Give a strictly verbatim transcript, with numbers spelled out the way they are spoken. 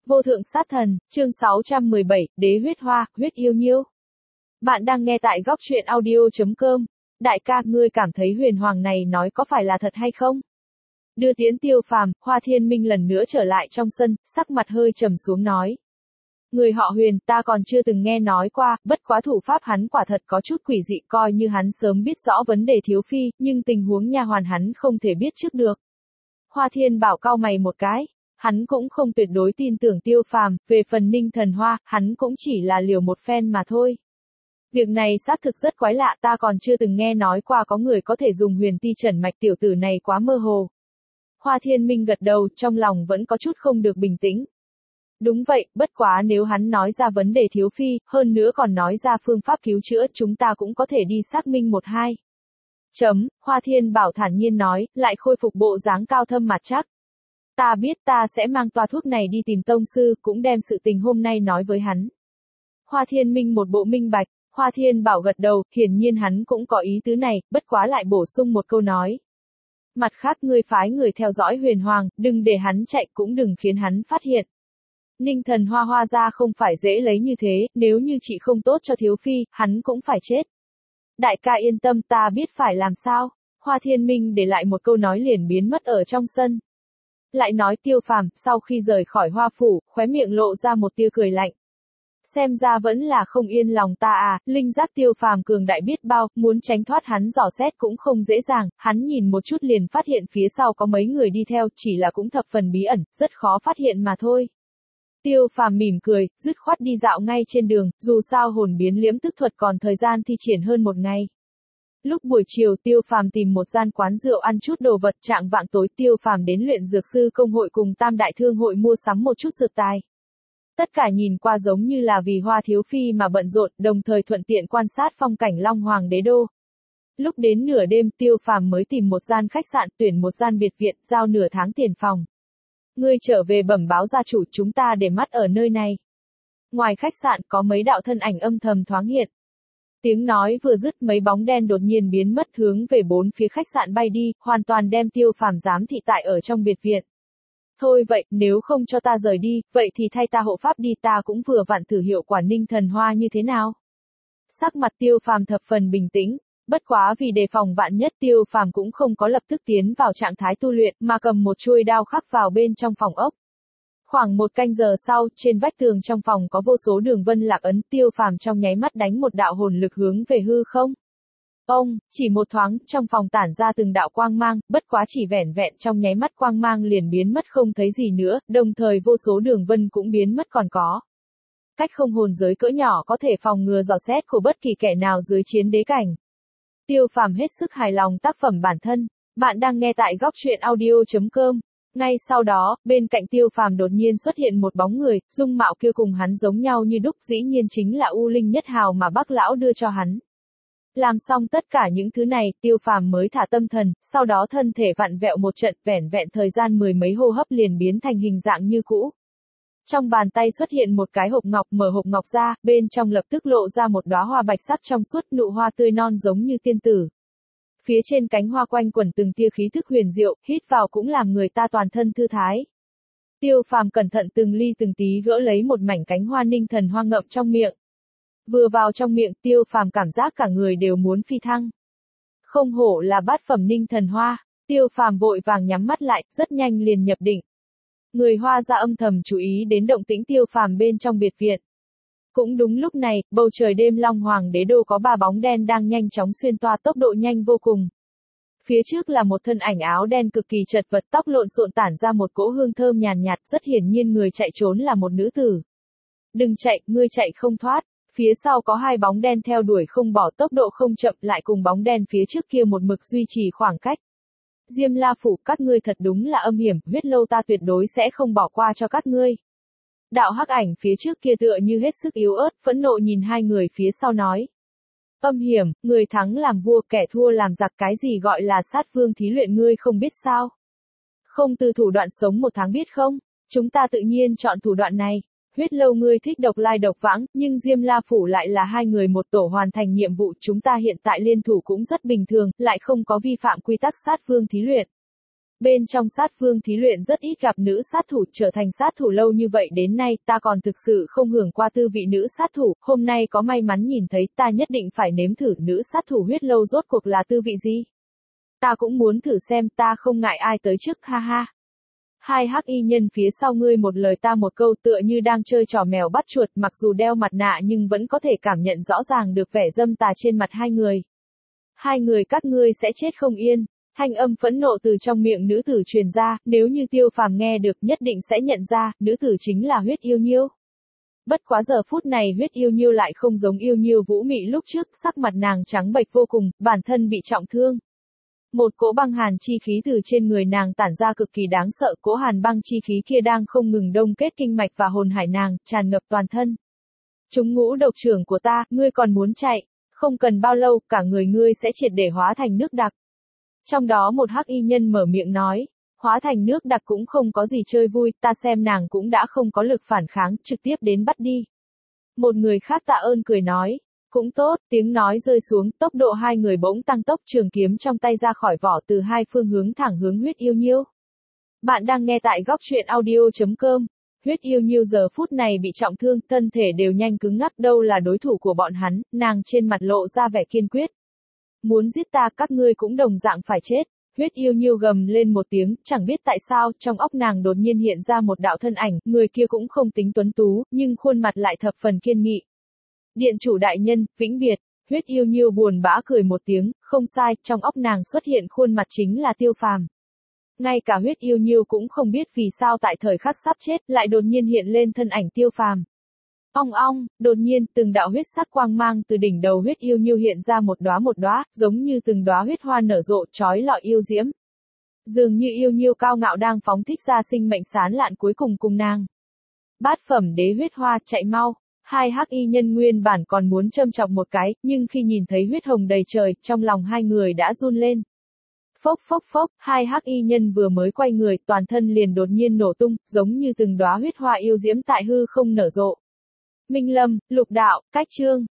Vô thượng sát thần, chương sáu trăm mười bảy, đế huyết hoa, huyết yêu nhiêu. Bạn đang nghe tại góc truyện audio.com. Đại ca, ngươi cảm thấy huyền hoàng này nói có phải là thật hay không? Đưa tiễn Tiêu Phàm, Hoa Thiên Minh lần nữa trở lại trong sân, sắc mặt hơi trầm xuống nói. Người họ Huyền, ta còn chưa từng nghe nói qua, bất quá thủ pháp hắn quả thật có chút quỷ dị, coi như hắn sớm biết rõ vấn đề thiếu phi, nhưng tình huống nha hoàn hắn không thể biết trước được. Hoa Thiên Bảo cau mày một cái. Hắn cũng không tuyệt đối tin tưởng Tiêu Phàm, về phần Ninh Thần Hoa, hắn cũng chỉ là liều một phen mà thôi. Việc này xác thực rất quái lạ, ta còn chưa từng nghe nói qua có người có thể dùng huyền ti trần mạch, tiểu tử này quá mơ hồ. Hoa Thiên Minh gật đầu, trong lòng vẫn có chút không được bình tĩnh. Đúng vậy, bất quá nếu hắn nói ra vấn đề thiếu phi, hơn nữa còn nói ra phương pháp cứu chữa, chúng ta cũng có thể đi xác minh một hai. Chấm, Hoa Thiên Bảo thản nhiên nói, lại khôi phục bộ dáng cao thâm mặt chắc. Ta biết, ta sẽ mang toa thuốc này đi tìm tông sư, cũng đem sự tình hôm nay nói với hắn. Hoa Thiên Minh một bộ minh bạch, Hoa Thiên Bảo gật đầu, hiển nhiên hắn cũng có ý tứ này, bất quá lại bổ sung một câu nói. Mặt khác, ngươi phái người theo dõi Huyền Hoàng, đừng để hắn chạy, cũng đừng khiến hắn phát hiện. Ninh Thần Hoa Hoa ra không phải dễ lấy như thế, nếu như chị không tốt cho thiếu phi, hắn cũng phải chết. Đại ca yên tâm, ta biết phải làm sao. Hoa Thiên Minh để lại một câu nói liền biến mất ở trong sân. Lại nói Tiêu Phàm, sau khi rời khỏi Hoa Phủ, khóe miệng lộ ra một tia cười lạnh. Xem ra vẫn là không yên lòng ta à, linh giác Tiêu Phàm cường đại biết bao, muốn tránh thoát hắn dò xét cũng không dễ dàng, hắn nhìn một chút liền phát hiện phía sau có mấy người đi theo, chỉ là cũng thập phần bí ẩn, rất khó phát hiện mà thôi. Tiêu Phàm mỉm cười, dứt khoát đi dạo ngay trên đường, dù sao hồn biến liễm tức thuật còn thời gian thi triển hơn một ngày. Lúc buổi chiều Tiêu Phàm tìm một gian quán rượu ăn chút đồ vật, trạng vạng tối Tiêu Phàm đến luyện dược sư công hội cùng Tam Đại Thương hội mua sắm một chút dược tài. Tất cả nhìn qua giống như là vì Hoa thiếu phi mà bận rộn, đồng thời thuận tiện quan sát phong cảnh Long Hoàng đế đô. Lúc đến nửa đêm Tiêu Phàm mới tìm một gian khách sạn, tuyển một gian biệt viện, giao nửa tháng tiền phòng. Ngươi trở về bẩm báo gia chủ, chúng ta để mắt ở nơi này. Ngoài khách sạn có mấy đạo thân ảnh âm thầm thoáng hiện. Tiếng nói vừa dứt, mấy bóng đen đột nhiên biến mất hướng về bốn phía khách sạn bay đi, hoàn toàn đem Tiêu Phàm giám thị tại ở trong biệt viện. Thôi vậy, nếu không cho ta rời đi, vậy thì thay ta hộ pháp đi, ta cũng vừa vặn thử hiệu quả Ninh Thần Hoa như thế nào. Sắc mặt Tiêu Phàm thập phần bình tĩnh, bất quá vì đề phòng vạn nhất Tiêu Phàm cũng không có lập tức tiến vào trạng thái tu luyện, mà cầm một chuôi đao khắc vào bên trong phòng ốc. Khoảng một canh giờ sau, trên vách tường trong phòng có vô số đường vân lạc ấn, Tiêu Phàm trong nháy mắt đánh một đạo hồn lực hướng về hư không. Ông, chỉ một thoáng, trong phòng tản ra từng đạo quang mang, bất quá chỉ vẻn vẹn trong nháy mắt quang mang liền biến mất không thấy gì nữa, đồng thời vô số đường vân cũng biến mất còn có. Cách không hồn giới cỡ nhỏ có thể phòng ngừa dò xét của bất kỳ kẻ nào dưới chiến đế cảnh. Tiêu Phàm hết sức hài lòng tác phẩm bản thân. Bạn đang nghe tại góc truyện audio.com. Ngay sau đó, bên cạnh Tiêu Phàm đột nhiên xuất hiện một bóng người, dung mạo kia cùng hắn giống nhau như đúc, dĩ nhiên chính là U Linh Nhất Hào mà Bác lão đưa cho hắn. Làm xong tất cả những thứ này, Tiêu Phàm mới thả tâm thần, sau đó thân thể vặn vẹo một trận, vẻn vẹn thời gian mười mấy hô hấp liền biến thành hình dạng như cũ. Trong bàn tay xuất hiện một cái hộp ngọc, mở hộp ngọc ra, bên trong lập tức lộ ra một đóa hoa bạch sắc trong suốt, nụ hoa tươi non giống như tiên tử. Phía trên cánh hoa quanh quẩn từng tia khí thức huyền diệu, hít vào cũng làm người ta toàn thân thư thái. Tiêu Phàm cẩn thận từng ly từng tí gỡ lấy một mảnh cánh hoa Ninh Thần Hoa ngậm trong miệng. Vừa vào trong miệng, Tiêu Phàm cảm giác cả người đều muốn phi thăng. Không hổ là bát phẩm Ninh Thần Hoa, Tiêu Phàm vội vàng nhắm mắt lại, rất nhanh liền nhập định. Người Hoa ra âm thầm chú ý đến động tĩnh Tiêu Phàm bên trong biệt viện. Cũng đúng lúc này, bầu trời đêm Long Hoàng đế đô có ba bóng đen đang nhanh chóng xuyên toa, tốc độ nhanh vô cùng. Phía trước là một thân ảnh áo đen cực kỳ chật vật, tóc lộn xộn tản ra một cỗ hương thơm nhàn nhạt, rất hiển nhiên người chạy trốn là một nữ tử. Đừng chạy, ngươi chạy không thoát. Phía sau có hai bóng đen theo đuổi không bỏ, tốc độ không chậm, lại cùng bóng đen phía trước kia một mực duy trì khoảng cách. Diêm La Phủ, các ngươi thật đúng là âm hiểm, huyết lâu ta tuyệt đối sẽ không bỏ qua cho các ngươi. Đạo hắc ảnh phía trước kia tựa như hết sức yếu ớt, phẫn nộ nhìn hai người phía sau nói. Âm hiểm, người thắng làm vua, kẻ thua làm giặc, cái gì gọi là sát vương thí luyện ngươi không biết sao? Không từ thủ đoạn sống một tháng biết không? Chúng ta tự nhiên chọn thủ đoạn này. Huyết lâu ngươi thích độc lai độc vãng, nhưng Diêm La Phủ lại là hai người một tổ hoàn thành nhiệm vụ, chúng ta hiện tại liên thủ cũng rất bình thường, lại không có vi phạm quy tắc sát vương thí luyện. Bên trong sát vương thí luyện rất ít gặp nữ sát thủ, trở thành sát thủ lâu như vậy đến nay ta còn thực sự không hưởng qua tư vị nữ sát thủ, hôm nay có may mắn nhìn thấy ta nhất định phải nếm thử nữ sát thủ huyết lâu rốt cuộc là tư vị gì. Ta cũng muốn thử xem, ta không ngại ai tới trước, ha ha. Hai hắc y nhân phía sau ngươi một lời ta một câu tựa như đang chơi trò mèo bắt chuột, mặc dù đeo mặt nạ nhưng vẫn có thể cảm nhận rõ ràng được vẻ dâm tà trên mặt hai người. Hai người các ngươi sẽ chết không yên. Thanh âm phẫn nộ từ trong miệng nữ tử truyền ra, nếu như Tiêu Phàm nghe được nhất định sẽ nhận ra, nữ tử chính là Huyết Yêu Nhiêu. Bất quá giờ phút này Huyết Yêu Nhiêu lại không giống Yêu Nhiêu Vũ Mị lúc trước, sắc mặt nàng trắng bệch vô cùng, bản thân bị trọng thương. Một cỗ băng hàn chi khí từ trên người nàng tản ra cực kỳ đáng sợ, cỗ hàn băng chi khí kia đang không ngừng đông kết kinh mạch và hồn hải nàng, tràn ngập toàn thân. Chúng ngũ độc trưởng của ta, ngươi còn muốn chạy, không cần bao lâu, cả người ngươi sẽ triệt để hóa thành nước đặc. Trong đó một hắc y nhân mở miệng nói, hóa thành nước đặc cũng không có gì chơi vui, ta xem nàng cũng đã không có lực phản kháng, trực tiếp đến bắt đi. Một người khác tạ ơn cười nói, cũng tốt, tiếng nói rơi xuống, tốc độ hai người bỗng tăng tốc, trường kiếm trong tay ra khỏi vỏ từ hai phương hướng thẳng hướng Huyết Yêu Nhiêu. Bạn đang nghe tại góc truyện audio chấm com. Huyết Yêu Nhiêu giờ phút này bị trọng thương, thân thể đều nhanh cứng ngắc, đâu là đối thủ của bọn hắn, nàng trên mặt lộ ra vẻ kiên quyết. Muốn giết ta, các ngươi cũng đồng dạng phải chết. Huyết Yêu Nhiêu gầm lên một tiếng, chẳng biết tại sao, trong óc nàng đột nhiên hiện ra một đạo thân ảnh, người kia cũng không tính tuấn tú, nhưng khuôn mặt lại thập phần kiên nghị. Điện chủ đại nhân, vĩnh biệt. Huyết Yêu Nhiêu buồn bã cười một tiếng, không sai, trong óc nàng xuất hiện khuôn mặt chính là Tiêu Phàm. Ngay cả Huyết Yêu Nhiêu cũng không biết vì sao tại thời khắc sắp chết, lại đột nhiên hiện lên thân ảnh Tiêu Phàm. Ong ong, đột nhiên, từng đạo huyết sắc quang mang từ đỉnh đầu Huyết Yêu Nhiêu hiện ra một đóa một đóa, giống như từng đóa huyết hoa nở rộ, chói lọi yêu diễm. Dường như Yêu Nhiêu cao ngạo đang phóng thích ra sinh mệnh sán lạn cuối cùng cùng nàng. Bát phẩm đế huyết hoa, chạy mau. Hai hắc y nhân nguyên bản còn muốn châm chọc một cái, nhưng khi nhìn thấy huyết hồng đầy trời, trong lòng hai người đã run lên. Phốc phốc phốc, hai hắc y nhân vừa mới quay người, toàn thân liền đột nhiên nổ tung, giống như từng đóa huyết hoa yêu diễm tại hư không nở rộ. Minh Lâm, Lục Đạo, Cách Chương.